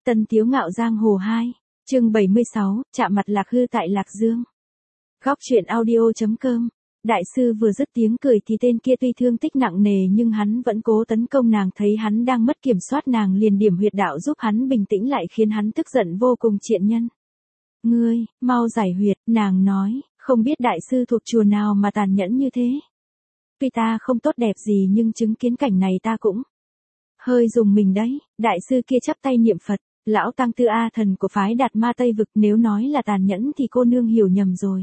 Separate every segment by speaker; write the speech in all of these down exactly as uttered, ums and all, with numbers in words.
Speaker 1: Tân Tiếu Ngạo Giang Hồ hai, chương bảy mươi sáu, chạm mặt Lạc Hư tại Lạc Dương. Góc truyện audio.com. Đại sư vừa dứt tiếng cười thì tên kia tuy thương tích nặng nề nhưng hắn vẫn cố tấn công nàng, thấy hắn đang mất kiểm soát nàng liền điểm huyệt đạo giúp hắn bình tĩnh lại khiến hắn tức giận vô cùng. Triện nhân, ngươi, mau giải huyệt, nàng nói, không biết đại sư thuộc chùa nào mà tàn nhẫn như thế. Tuy ta không tốt đẹp gì nhưng chứng kiến cảnh này ta cũng hơi dùng mình đấy. Đại sư kia chắp tay niệm Phật, lão tăng Tư A Thần của phái Đạt Ma Tây Vực, nếu nói là tàn nhẫn thì cô nương hiểu nhầm rồi.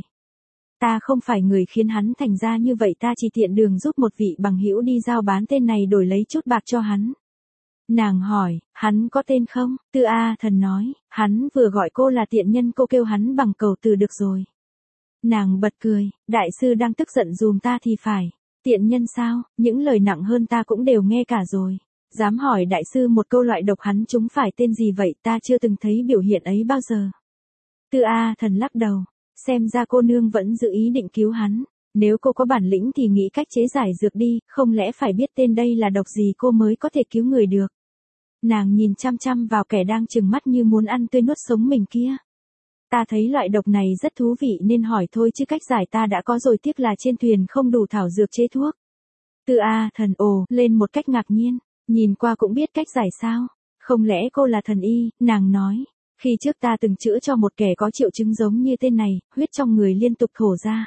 Speaker 1: Ta không phải người khiến hắn thành ra như vậy, ta chỉ tiện đường giúp một vị bằng hữu đi giao bán tên này đổi lấy chút bạc cho hắn. Nàng hỏi, hắn có tên không? Tư A Thần nói, hắn vừa gọi cô là tiện nhân, cô kêu hắn bằng cầu từ được rồi. Nàng bật cười, đại sư đang tức giận dùm ta thì phải. Tiện nhân sao, những lời nặng hơn ta cũng đều nghe cả rồi. Dám hỏi đại sư một câu, loại độc hắn chúng phải tên gì vậy, ta chưa từng thấy biểu hiện ấy bao giờ. Tư A Thần lắc đầu, xem ra cô nương vẫn giữ ý định cứu hắn. Nếu cô có bản lĩnh thì nghĩ cách chế giải dược đi, không lẽ phải biết tên đây là độc gì cô mới có thể cứu người được. Nàng nhìn chăm chăm vào kẻ đang trừng mắt như muốn ăn tươi nuốt sống mình kia. Ta thấy loại độc này rất thú vị nên hỏi thôi, chứ cách giải ta đã có rồi, tiếc là trên thuyền không đủ thảo dược chế thuốc. Tư A Thần ồ lên một cách ngạc nhiên, nhìn qua cũng biết cách giải sao? Không lẽ cô là thần y? Nàng nói, khi trước ta từng chữa cho một kẻ có triệu chứng giống như tên này, huyết trong người liên tục thổ ra.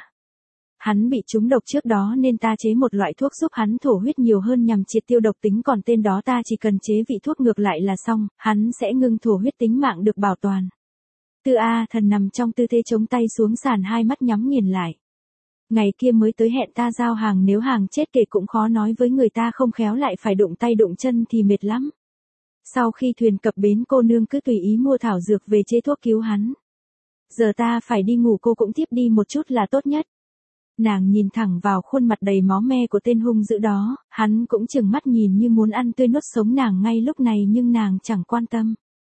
Speaker 1: Hắn bị trúng độc trước đó nên ta chế một loại thuốc giúp hắn thổ huyết nhiều hơn nhằm triệt tiêu độc tính, còn tên đó ta chỉ cần chế vị thuốc ngược lại là xong, hắn sẽ ngưng thổ huyết, tính mạng được bảo toàn. Tư A Thần nằm trong tư thế chống tay xuống sàn, hai mắt nhắm nghiền lại. Ngày kia mới tới hẹn ta giao hàng, nếu hàng chết kể cũng khó nói với người ta, không khéo lại phải đụng tay đụng chân thì mệt lắm. Sau khi thuyền cập bến, cô nương cứ tùy ý mua thảo dược về chế thuốc cứu hắn. Giờ ta phải đi ngủ, cô cũng tiếp đi một chút là tốt nhất. Nàng nhìn thẳng vào khuôn mặt đầy máu me của tên hung dữ đó, hắn cũng trừng mắt nhìn như muốn ăn tươi nuốt sống nàng ngay lúc này nhưng nàng chẳng quan tâm.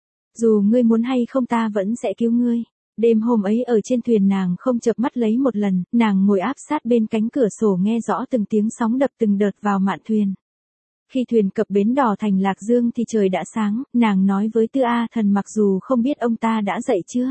Speaker 1: Dù ngươi muốn hay không ta vẫn sẽ cứu ngươi. Đêm hôm ấy ở trên thuyền nàng không chợp mắt lấy một lần, nàng ngồi áp sát bên cánh cửa sổ nghe rõ từng tiếng sóng đập từng đợt vào mạn thuyền. Khi thuyền cập bến đò thành Lạc Dương thì trời đã sáng, nàng nói với Tư A Thần mặc dù không biết ông ta đã dậy chưa.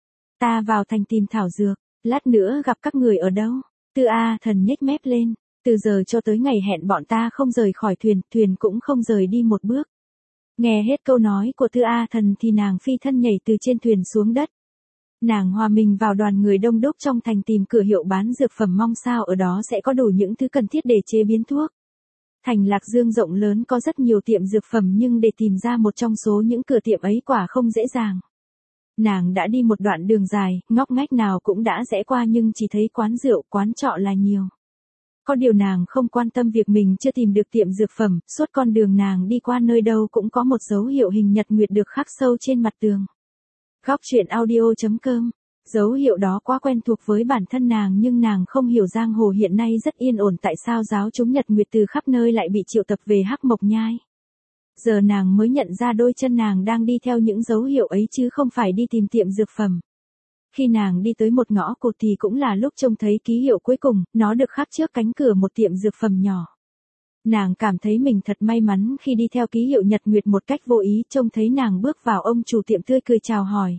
Speaker 1: Ta vào thành tìm thảo dược, lát nữa gặp các người ở đâu? Tư A Thần nhếch mép lên, từ giờ cho tới ngày hẹn bọn ta không rời khỏi thuyền, thuyền cũng không rời đi một bước. Nghe hết câu nói của Tư A Thần thì nàng phi thân nhảy từ trên thuyền xuống đất. Nàng hòa mình vào đoàn người đông đúc trong thành, tìm cửa hiệu bán dược phẩm, mong sao ở đó sẽ có đủ những thứ cần thiết để chế biến thuốc. Thành Lạc Dương rộng lớn, có rất nhiều tiệm dược phẩm nhưng để tìm ra một trong số những cửa tiệm ấy quả không dễ dàng. Nàng đã đi một đoạn đường dài, ngóc ngách nào cũng đã rẽ qua nhưng chỉ thấy quán rượu, quán trọ là nhiều. Có điều nàng không quan tâm việc mình chưa tìm được tiệm dược phẩm, suốt con đường nàng đi qua nơi đâu cũng có một dấu hiệu hình nhật nguyệt được khắc sâu trên mặt tường. Góc truyện audio.com. Dấu hiệu đó quá quen thuộc với bản thân nàng nhưng nàng không hiểu giang hồ hiện nay rất yên ổn, tại sao giáo chúng nhật nguyệt từ khắp nơi lại bị triệu tập về Hắc Mộc Nhai. Giờ nàng mới nhận ra đôi chân nàng đang đi theo những dấu hiệu ấy chứ không phải đi tìm tiệm dược phẩm. Khi nàng đi tới một ngõ cụt thì cũng là lúc trông thấy ký hiệu cuối cùng, nó được khắc trước cánh cửa một tiệm dược phẩm nhỏ. Nàng cảm thấy mình thật may mắn khi đi theo ký hiệu nhật nguyệt một cách vô ý, trông thấy nàng bước vào, ông chủ tiệm tươi cười chào hỏi.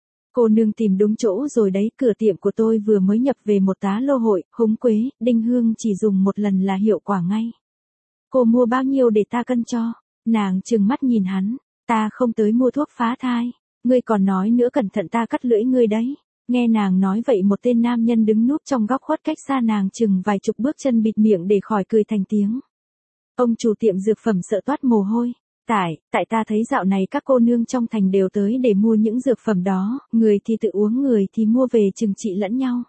Speaker 1: Cô nương tìm đúng chỗ rồi đấy, cửa tiệm của tôi vừa mới nhập về một tá lô hội, húng quế, đinh hương, chỉ dùng một lần là hiệu quả ngay. Cô mua bao nhiêu để ta cân cho? Nàng trừng mắt nhìn hắn, ta không tới mua thuốc phá thai, ngươi còn nói nữa cẩn thận ta cắt lưỡi ngươi đấy. Nghe nàng nói vậy, một tên nam nhân đứng núp trong góc khuất cách xa nàng chừng vài chục bước chân bịt miệng để khỏi cười thành tiếng. Ông chủ tiệm dược phẩm sợ toát mồ hôi. Tại, tại ta thấy dạo này các cô nương trong thành đều tới để mua những dược phẩm đó, người thì tự uống người thì mua về trừng trị lẫn nhau.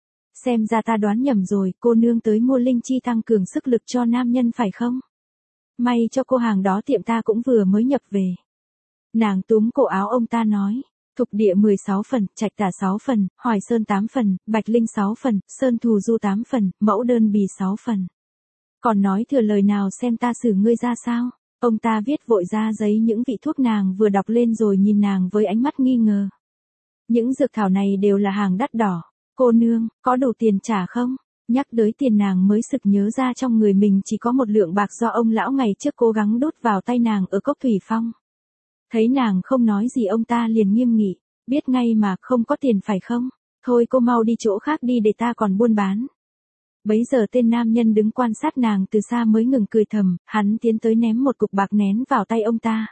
Speaker 1: Xem ra ta đoán nhầm rồi, cô nương tới mua linh chi tăng cường sức lực cho nam nhân phải không? May cho cô hàng đó tiệm ta cũng vừa mới nhập về. Nàng túm cổ áo ông ta nói, Thục Địa mười sáu phần, Trạch Tả sáu phần, Hoài Sơn tám phần, Bạch Linh sáu phần, Sơn Thù Du tám phần, Mẫu Đơn Bì sáu phần. Còn nói thừa lời nào, xem ta xử ngươi ra sao? Ông ta viết vội ra giấy những vị thuốc nàng vừa đọc lên rồi nhìn nàng với ánh mắt nghi ngờ. Những dược thảo này đều là hàng đắt đỏ. Cô nương, có đủ tiền trả không? Nhắc tới tiền nàng mới sực nhớ ra trong người mình chỉ có một lượng bạc do ông lão ngày trước cố gắng đút vào tay nàng ở cốc thủy phong. Thấy nàng không nói gì ông ta liền nghiêm nghị, biết ngay mà không có tiền phải không? Thôi cô mau đi chỗ khác đi để ta còn buôn bán. Bấy giờ tên nam nhân đứng quan sát nàng từ xa mới ngừng cười thầm, hắn tiến tới ném một cục bạc nén vào tay ông ta.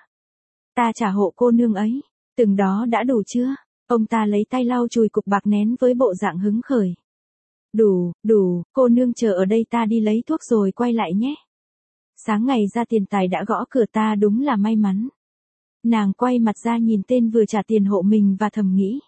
Speaker 1: Ta trả hộ cô nương ấy, từng đó đã đủ chưa? Ông ta lấy tay lau chùi cục bạc nén với bộ dạng hứng khởi. Đủ, đủ, cô nương chờ ở đây ta đi lấy thuốc rồi quay lại nhé. Sáng ngày ra tiền tài đã gõ cửa ta đúng là may mắn. Nàng quay mặt ra nhìn tên vừa trả tiền hộ mình và thầm nghĩ.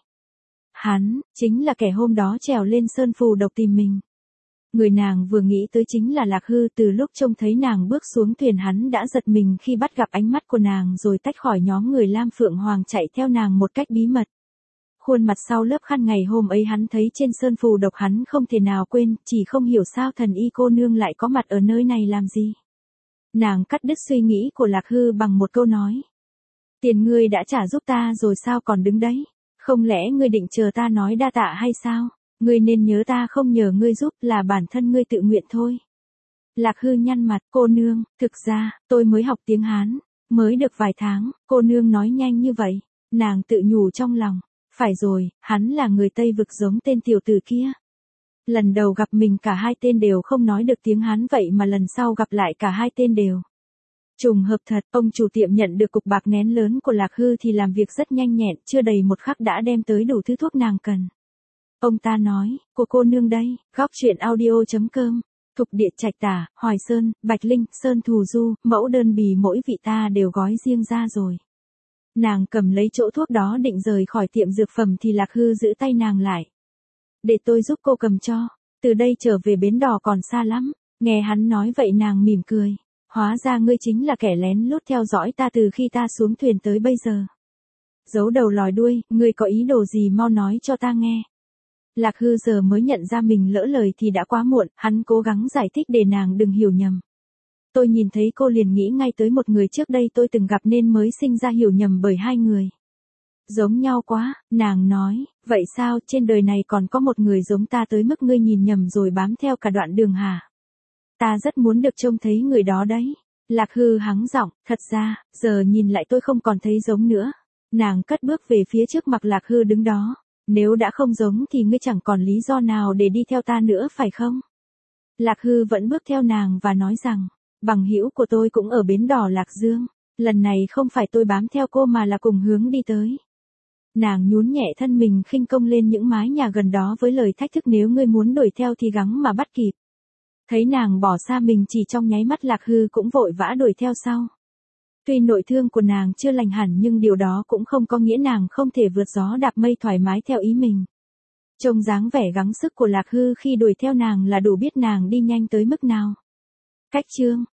Speaker 1: Hắn, chính là kẻ hôm đó trèo lên sơn phù độc tìm mình. Người nàng vừa nghĩ tới chính là Lạc Hư. Từ lúc trông thấy nàng bước xuống thuyền hắn đã giật mình khi bắt gặp ánh mắt của nàng rồi tách khỏi nhóm người Lam Phượng Hoàng chạy theo nàng một cách bí mật. Khuôn mặt sau lớp khăn ngày hôm ấy hắn thấy trên sơn phù độc hắn không thể nào quên, chỉ không hiểu sao thần y cô nương lại có mặt ở nơi này làm gì. Nàng cắt đứt suy nghĩ của Lạc Hư bằng một câu nói. Tiền ngươi đã trả giúp ta rồi sao còn đứng đấy? Không lẽ ngươi định chờ ta nói đa tạ hay sao? Ngươi nên nhớ ta không nhờ ngươi giúp là bản thân ngươi tự nguyện thôi. Lạc Hư nhăn mặt, cô nương, thực ra, tôi mới học tiếng Hán, mới được vài tháng, cô nương nói nhanh như vậy. Nàng tự nhủ trong lòng, phải rồi, hắn là người Tây Vực giống tên tiểu tử kia. Lần đầu gặp mình cả hai tên đều không nói được tiếng Hán vậy mà lần sau gặp lại cả hai tên đều. Trùng hợp thật, ông chủ tiệm nhận được cục bạc nén lớn của Lạc Hư thì làm việc rất nhanh nhẹn, chưa đầy một khắc đã đem tới đủ thứ thuốc nàng cần. Ông ta nói, của cô nương đây, góc truyện audio chấm com, Thục Địa Trạch Tả, Hoài Sơn, Bạch Linh, Sơn Thù Du, mẫu đơn bì mỗi vị ta đều gói riêng ra rồi. Nàng cầm lấy chỗ thuốc đó định rời khỏi tiệm dược phẩm thì Lạc Hư giữ tay nàng lại. Để tôi giúp cô cầm cho, từ đây trở về bến đò còn xa lắm. Nghe hắn nói vậy nàng mỉm cười. Hóa ra ngươi chính là kẻ lén lút theo dõi ta từ khi ta xuống thuyền tới bây giờ. Giấu đầu lòi đuôi, ngươi có ý đồ gì mau nói cho ta nghe. Lạc Hư giờ mới nhận ra mình lỡ lời thì đã quá muộn, hắn cố gắng giải thích để nàng đừng hiểu nhầm. Tôi nhìn thấy cô liền nghĩ ngay tới một người trước đây tôi từng gặp nên mới sinh ra hiểu nhầm bởi hai người. Giống nhau quá, nàng nói, vậy sao trên đời này còn có một người giống ta tới mức ngươi nhìn nhầm rồi bám theo cả đoạn đường hả? Ta rất muốn được trông thấy người đó đấy. Lạc Hư hắng giọng, thật ra, giờ nhìn lại tôi không còn thấy giống nữa. Nàng cất bước về phía trước mặt Lạc Hư đứng đó. Nếu đã không giống thì ngươi chẳng còn lý do nào để đi theo ta nữa phải không? Lạc Hư vẫn bước theo nàng và nói rằng, bằng hữu của tôi cũng ở bến đò Lạc Dương. Lần này không phải tôi bám theo cô mà là cùng hướng đi tới. Nàng nhún nhẹ thân mình khinh công lên những mái nhà gần đó với lời thách thức nếu ngươi muốn đuổi theo thì gắng mà bắt kịp. Thấy nàng bỏ xa mình chỉ trong nháy mắt Lạc Hư cũng vội vã đuổi theo sau. Tuy nội thương của nàng chưa lành hẳn nhưng điều đó cũng không có nghĩa nàng không thể vượt gió đạp mây thoải mái theo ý mình. Trông dáng vẻ gắng sức của Lạc Hư khi đuổi theo nàng là đủ biết nàng đi nhanh tới mức nào. Cách chương